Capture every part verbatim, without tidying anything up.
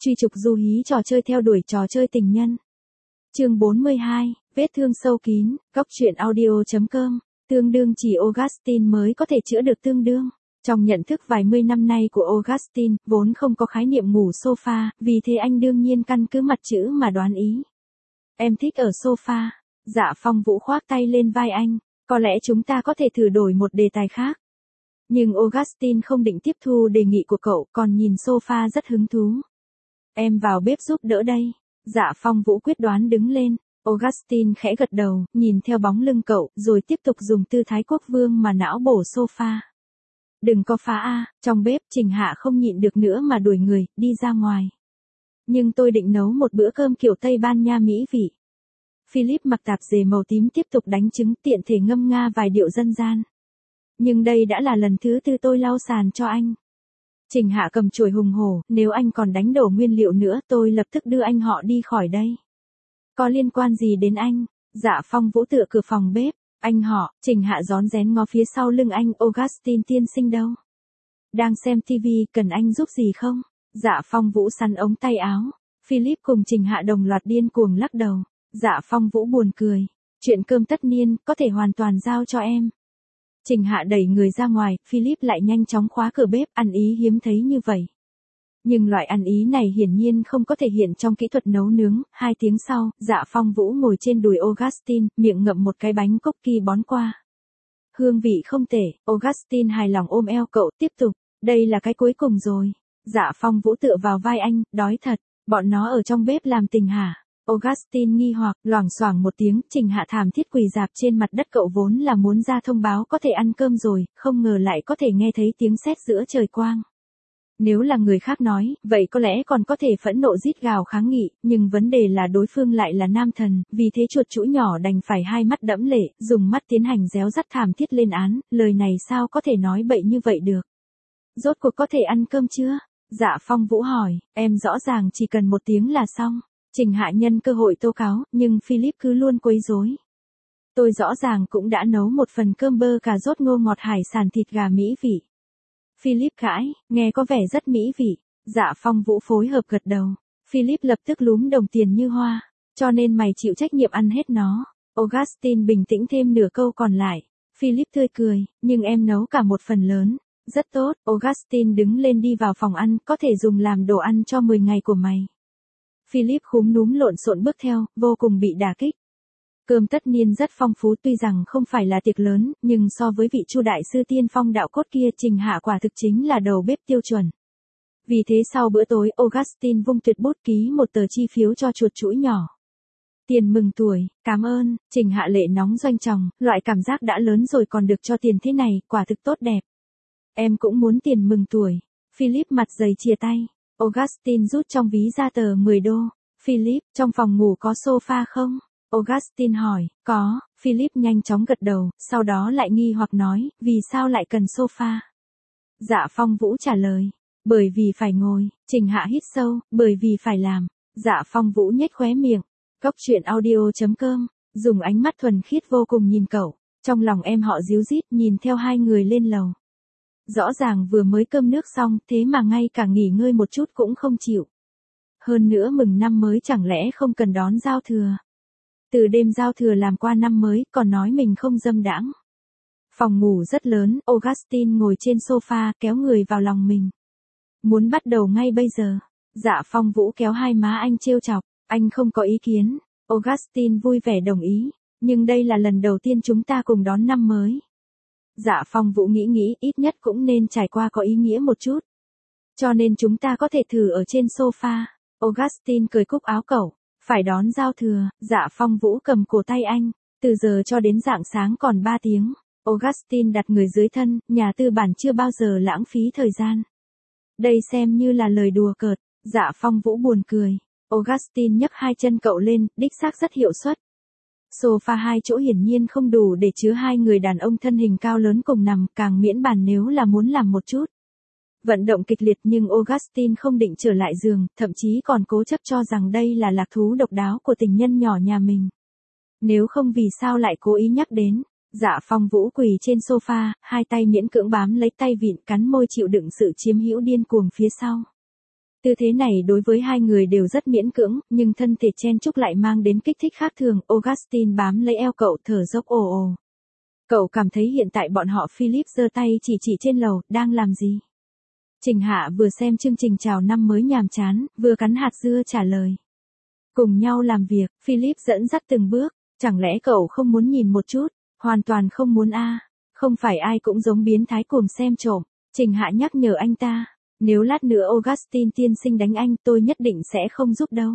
Truy trục du hí trò chơi theo đuổi trò chơi tình nhân. Chương bốn mươi hai, vết thương sâu kín, góc truyện audio.com, tương đương chỉ Augustine mới có thể chữa được tương đương. Trong nhận thức vài mươi năm nay của Augustine, vốn không có khái niệm ngủ sofa, vì thế anh đương nhiên căn cứ mặt chữ mà đoán ý. Em thích ở sofa. Dạ Phong Vũ khoác tay lên vai anh, có lẽ chúng ta có thể thử đổi một đề tài khác. Nhưng Augustine không định tiếp thu đề nghị của cậu, còn nhìn sofa rất hứng thú. Em vào bếp giúp đỡ đây. Dạ Phong Vũ quyết đoán đứng lên. Augustine khẽ gật đầu, nhìn theo bóng lưng cậu, rồi tiếp tục dùng tư thái quốc vương mà não bổ sofa. Đừng có phá a, trong bếp Trình Hạ không nhịn được nữa mà đuổi người, đi ra ngoài. Nhưng tôi định nấu một bữa cơm kiểu Tây Ban Nha mỹ vị. Philip mặc tạp dề màu tím tiếp tục đánh trứng, tiện thể ngâm nga vài điệu dân gian. Nhưng đây đã là lần thứ tư tôi lau sàn cho anh. Trình Hạ cầm chổi hùng hổ, nếu anh còn đánh đổ nguyên liệu nữa tôi lập tức đưa anh họ đi khỏi đây. Có liên quan gì đến anh? Dạ Phong Vũ tựa cửa phòng bếp. Anh họ, Trình Hạ rón rén ngó phía sau lưng anh. Augustine tiên sinh đâu? Đang xem tivi, cần anh giúp gì không? Dạ Phong Vũ sắn ống tay áo. Philip cùng Trình Hạ đồng loạt điên cuồng lắc đầu. Dạ Phong Vũ buồn cười. Chuyện cơm tất niên, có thể hoàn toàn giao cho em. Trình Hạ đẩy người ra ngoài, Philip lại nhanh chóng khóa cửa bếp, ăn ý hiếm thấy như vậy. Nhưng loại ăn ý này hiển nhiên không có thể hiện trong kỹ thuật nấu nướng. Hai tiếng sau, Dạ Phong Vũ ngồi trên đùi Augustine, miệng ngậm một cái bánh cookie bón qua. Hương vị không tệ, Augustine hài lòng ôm eo cậu, tiếp tục, đây là cái cuối cùng rồi. Dạ Phong Vũ tựa vào vai anh, đói thật, bọn nó ở trong bếp làm tình hả? Augustine nghi hoặc, loảng xoảng một tiếng, Trình Hạ thảm thiết quỳ dạp trên mặt đất, cậu vốn là muốn ra thông báo có thể ăn cơm rồi, không ngờ lại có thể nghe thấy tiếng sét giữa trời quang. Nếu là người khác nói, vậy có lẽ còn có thể phẫn nộ rít gào kháng nghị, nhưng vấn đề là đối phương lại là nam thần, vì thế chuột chũi nhỏ đành phải hai mắt đẫm lệ, dùng mắt tiến hành réo rắt thảm thiết lên án, lời này sao có thể nói bậy như vậy được. Rốt cuộc có thể ăn cơm chưa? Dạ Phong Vũ hỏi, em rõ ràng chỉ cần một tiếng là xong. Trình Hạ nhân cơ hội tố cáo, nhưng Philip cứ luôn quấy rối. Tôi rõ ràng cũng đã nấu một phần cơm bơ cà rốt ngô ngọt hải sản thịt gà mỹ vị. Philip cãi, nghe có vẻ rất mỹ vị. Dạ Phong Vũ phối hợp gật đầu. Philip lập tức lúm đồng tiền như hoa. Cho nên mày chịu trách nhiệm ăn hết nó. Augustine bình tĩnh thêm nửa câu còn lại. Philip tươi cười, nhưng em nấu cả một phần lớn. Rất tốt, Augustine đứng lên đi vào phòng ăn, có thể dùng làm đồ ăn cho mười ngày của mày. Philip khúm núm lộn xộn bước theo, vô cùng bị đả kích. Cơm tất niên rất phong phú, tuy rằng không phải là tiệc lớn, nhưng so với vị Chu đại sư tiên phong đạo cốt kia, Trình Hạ quả thực chính là đầu bếp tiêu chuẩn. Vì thế sau bữa tối, Augustine vung tuyệt bút ký một tờ chi phiếu cho chuột chũi nhỏ. Tiền mừng tuổi, cảm ơn. Trình Hạ lệ nóng doanh tròng, loại cảm giác đã lớn rồi còn được cho tiền thế này, quả thực tốt đẹp. Em cũng muốn tiền mừng tuổi. Philip mặt dày chia tay. Augustine rút trong ví ra tờ mười đô. Philip, trong phòng ngủ có sofa không? Augustine hỏi, có. Philip nhanh chóng gật đầu, sau đó lại nghi hoặc nói, vì sao lại cần sofa? Dạ Phong Vũ trả lời, bởi vì phải ngồi. Trình Hạ hít sâu, bởi vì phải làm. Dạ Phong Vũ nhếch khóe miệng. Góc truyện audio.com, dùng ánh mắt thuần khiết vô cùng nhìn cậu. Trong lòng em họ díu dít nhìn theo hai người lên lầu. Rõ ràng vừa mới cơm nước xong, thế mà ngay cả nghỉ ngơi một chút cũng không chịu. Hơn nữa mừng năm mới chẳng lẽ không cần đón giao thừa. Từ đêm giao thừa làm qua năm mới, còn nói mình không dâm đãng. Phòng ngủ rất lớn, Augustine ngồi trên sofa, kéo người vào lòng mình. Muốn bắt đầu ngay bây giờ. Dạ Phong Vũ kéo hai má anh trêu chọc, anh không có ý kiến. Augustine vui vẻ đồng ý, nhưng đây là lần đầu tiên chúng ta cùng đón năm mới. Dạ Phong Vũ nghĩ nghĩ, ít nhất cũng nên trải qua có ý nghĩa một chút. Cho nên chúng ta có thể thử ở trên sofa. Augustine cười cúc áo cậu. Phải đón giao thừa. Dạ Phong Vũ cầm cổ tay anh. Từ giờ cho đến rạng sáng còn ba tiếng. Augustine đặt người dưới thân, nhà tư bản chưa bao giờ lãng phí thời gian. Đây xem như là lời đùa cợt. Dạ Phong Vũ buồn cười. Augustine nhấc hai chân cậu lên, đích xác rất hiệu suất. Sofa hai chỗ hiển nhiên không đủ để chứa hai người đàn ông thân hình cao lớn cùng nằm, càng miễn bàn nếu là muốn làm một chút vận động kịch liệt, nhưng Augustine không định trở lại giường, thậm chí còn cố chấp cho rằng đây là lạc thú độc đáo của tình nhân nhỏ nhà mình. Nếu không vì sao lại cố ý nhắc đến. Dạ Phong Vũ quỳ trên sofa, hai tay miễn cưỡng bám lấy tay vịn, cắn môi chịu đựng sự chiếm hữu điên cuồng phía sau. Tư thế này đối với hai người đều rất miễn cưỡng, nhưng thân thể chen chúc lại mang đến kích thích khác thường. Augustine bám lấy eo cậu thở dốc ồ ồ. Cậu cảm thấy hiện tại bọn họ. Philip giơ tay chỉ chỉ trên lầu, đang làm gì? Trình Hạ vừa xem chương trình chào năm mới nhàm chán, vừa cắn hạt dưa trả lời. Cùng nhau làm việc, Philip dẫn dắt từng bước, chẳng lẽ cậu không muốn nhìn một chút? Hoàn toàn không muốn a. Không phải ai cũng giống biến thái cuồng xem trộm. Trình Hạ nhắc nhở anh ta, nếu lát nữa Augustine tiên sinh đánh anh, tôi nhất định sẽ không giúp đâu.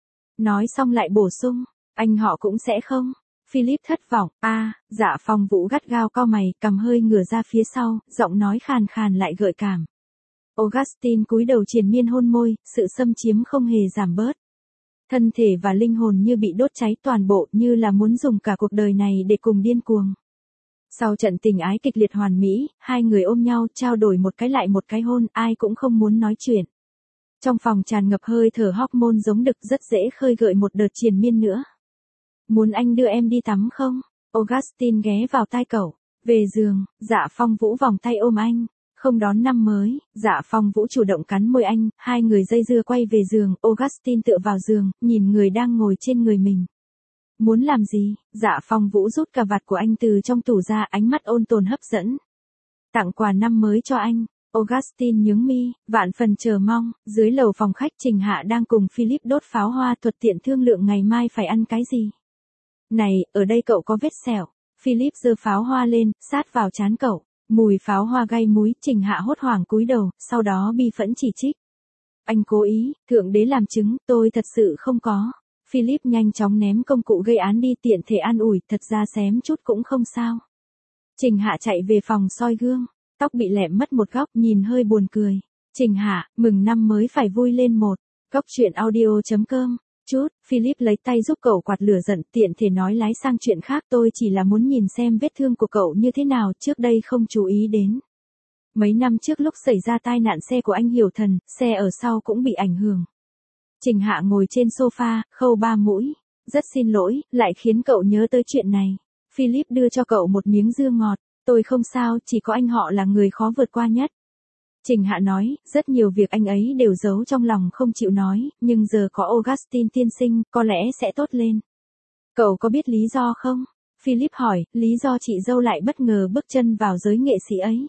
Nói xong lại bổ sung, anh họ cũng sẽ không. Philip thất vọng, a, Dạ Phong Vũ gắt gao cau mày, cầm hơi ngửa ra phía sau, giọng nói khàn khàn lại gợi cảm. Augustine cúi đầu triền miên hôn môi, sự xâm chiếm không hề giảm bớt. Thân thể và linh hồn như bị đốt cháy toàn bộ, như là muốn dùng cả cuộc đời này để cùng điên cuồng. Sau trận tình ái kịch liệt hoàn mỹ, hai người ôm nhau, trao đổi một cái lại một cái hôn, ai cũng không muốn nói chuyện. Trong phòng tràn ngập hơi thở hormone giống đực, rất dễ khơi gợi một đợt triền miên nữa. Muốn anh đưa em đi tắm không? Augustine ghé vào tai cậu. Về giường, Dạ Phong Vũ vòng tay ôm anh. Không đón năm mới, Dạ Phong Vũ chủ động cắn môi anh, hai người dây dưa quay về giường, Augustine tựa vào giường, nhìn người đang ngồi trên người mình. Muốn làm gì? Dạ Phong Vũ rút cà vạt của anh từ trong tủ ra, ánh mắt ôn tồn hấp dẫn. Tặng quà năm mới cho anh. Augustine nhướng mi, vạn phần chờ mong. Dưới lầu phòng khách, Trình Hạ đang cùng Philip đốt pháo hoa, thuật tiện thương lượng ngày mai phải ăn cái gì. Này, ở đây cậu có vết sẹo. Philip giơ pháo hoa lên, sát vào trán cậu. Mùi pháo hoa gai múi. Trình Hạ hốt hoảng cúi đầu, sau đó bi phẫn chỉ trích. Anh cố ý, thượng đế làm chứng, tôi thật sự không có. Philip nhanh chóng ném công cụ gây án đi, tiện thể an ủi, thật ra xém chút cũng không sao. Trình Hạ chạy về phòng soi gương, tóc bị lẹm mất một góc, nhìn hơi buồn cười. Trình Hạ, mừng năm mới phải vui lên một. Góc truyện audio chấm com. Chút, Philip lấy tay giúp cậu quạt lửa giận, tiện thể nói lái sang chuyện khác, tôi chỉ là muốn nhìn xem vết thương của cậu như thế nào, trước đây không chú ý đến. Mấy năm trước lúc xảy ra tai nạn xe của anh Hiểu Thần, xe ở sau cũng bị ảnh hưởng. Trình Hạ ngồi trên sofa, khâu ba mũi. Rất xin lỗi, lại khiến cậu nhớ tới chuyện này. Philip đưa cho cậu một miếng dưa ngọt. Tôi không sao, chỉ có anh họ là người khó vượt qua nhất. Trình Hạ nói, rất nhiều việc anh ấy đều giấu trong lòng không chịu nói, nhưng giờ có Augustine tiên sinh, có lẽ sẽ tốt lên. Cậu có biết lý do không? Philip hỏi, lý do chị dâu lại bất ngờ bước chân vào giới nghệ sĩ ấy.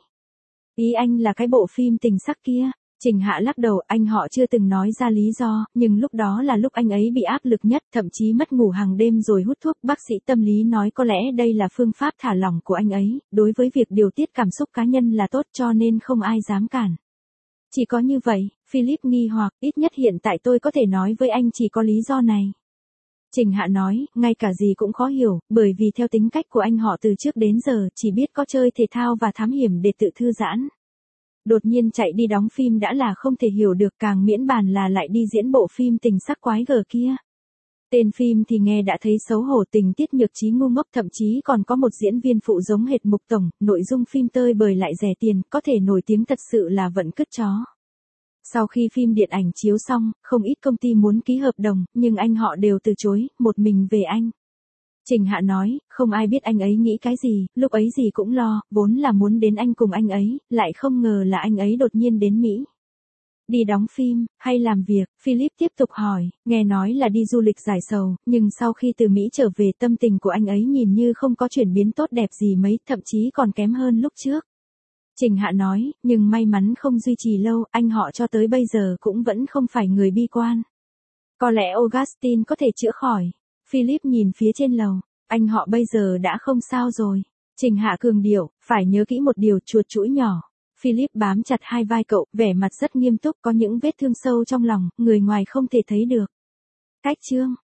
Ý anh là cái bộ phim tình sắc kia. Trình Hạ lắc đầu, anh họ chưa từng nói ra lý do, nhưng lúc đó là lúc anh ấy bị áp lực nhất, thậm chí mất ngủ hàng đêm rồi hút thuốc. Bác sĩ tâm lý nói có lẽ đây là phương pháp thả lỏng của anh ấy, đối với việc điều tiết cảm xúc cá nhân là tốt, cho nên không ai dám cản. Chỉ có như vậy, Philip nghi hoặc, ít nhất hiện tại tôi có thể nói với anh chỉ có lý do này. Trình Hạ nói, ngay cả gì cũng khó hiểu, bởi vì theo tính cách của anh họ từ trước đến giờ, chỉ biết có chơi thể thao và thám hiểm để tự thư giãn. Đột nhiên chạy đi đóng phim đã là không thể hiểu được, càng miễn bàn là lại đi diễn bộ phim tình sắc quái gở kia. Tên phim thì nghe đã thấy xấu hổ, tình tiết nhược trí ngu ngốc, thậm chí còn có một diễn viên phụ giống hệt Mục Tổng, nội dung phim tơi bời lại rẻ tiền, có thể nổi tiếng thật sự là vận cứt chó. Sau khi phim điện ảnh chiếu xong, không ít công ty muốn ký hợp đồng, nhưng anh họ đều từ chối, một mình về anh. Trình Hạ nói, không ai biết anh ấy nghĩ cái gì, lúc ấy gì cũng lo, vốn là muốn đến anh cùng anh ấy, lại không ngờ là anh ấy đột nhiên đến Mỹ. Đi đóng phim, hay làm việc? Philip tiếp tục hỏi, nghe nói là đi du lịch giải sầu, nhưng sau khi từ Mỹ trở về tâm tình của anh ấy nhìn như không có chuyển biến tốt đẹp gì mấy, thậm chí còn kém hơn lúc trước. Trình Hạ nói, nhưng may mắn không duy trì lâu, anh họ cho tới bây giờ cũng vẫn không phải người bi quan. Có lẽ Augustine có thể chữa khỏi. Philip nhìn phía trên lầu, anh họ bây giờ đã không sao rồi. Trình Hạ cường điệu, phải nhớ kỹ một điều, chuột chũi nhỏ. Philip bám chặt hai vai cậu, vẻ mặt rất nghiêm túc, có những vết thương sâu trong lòng, người ngoài không thể thấy được. Cách chương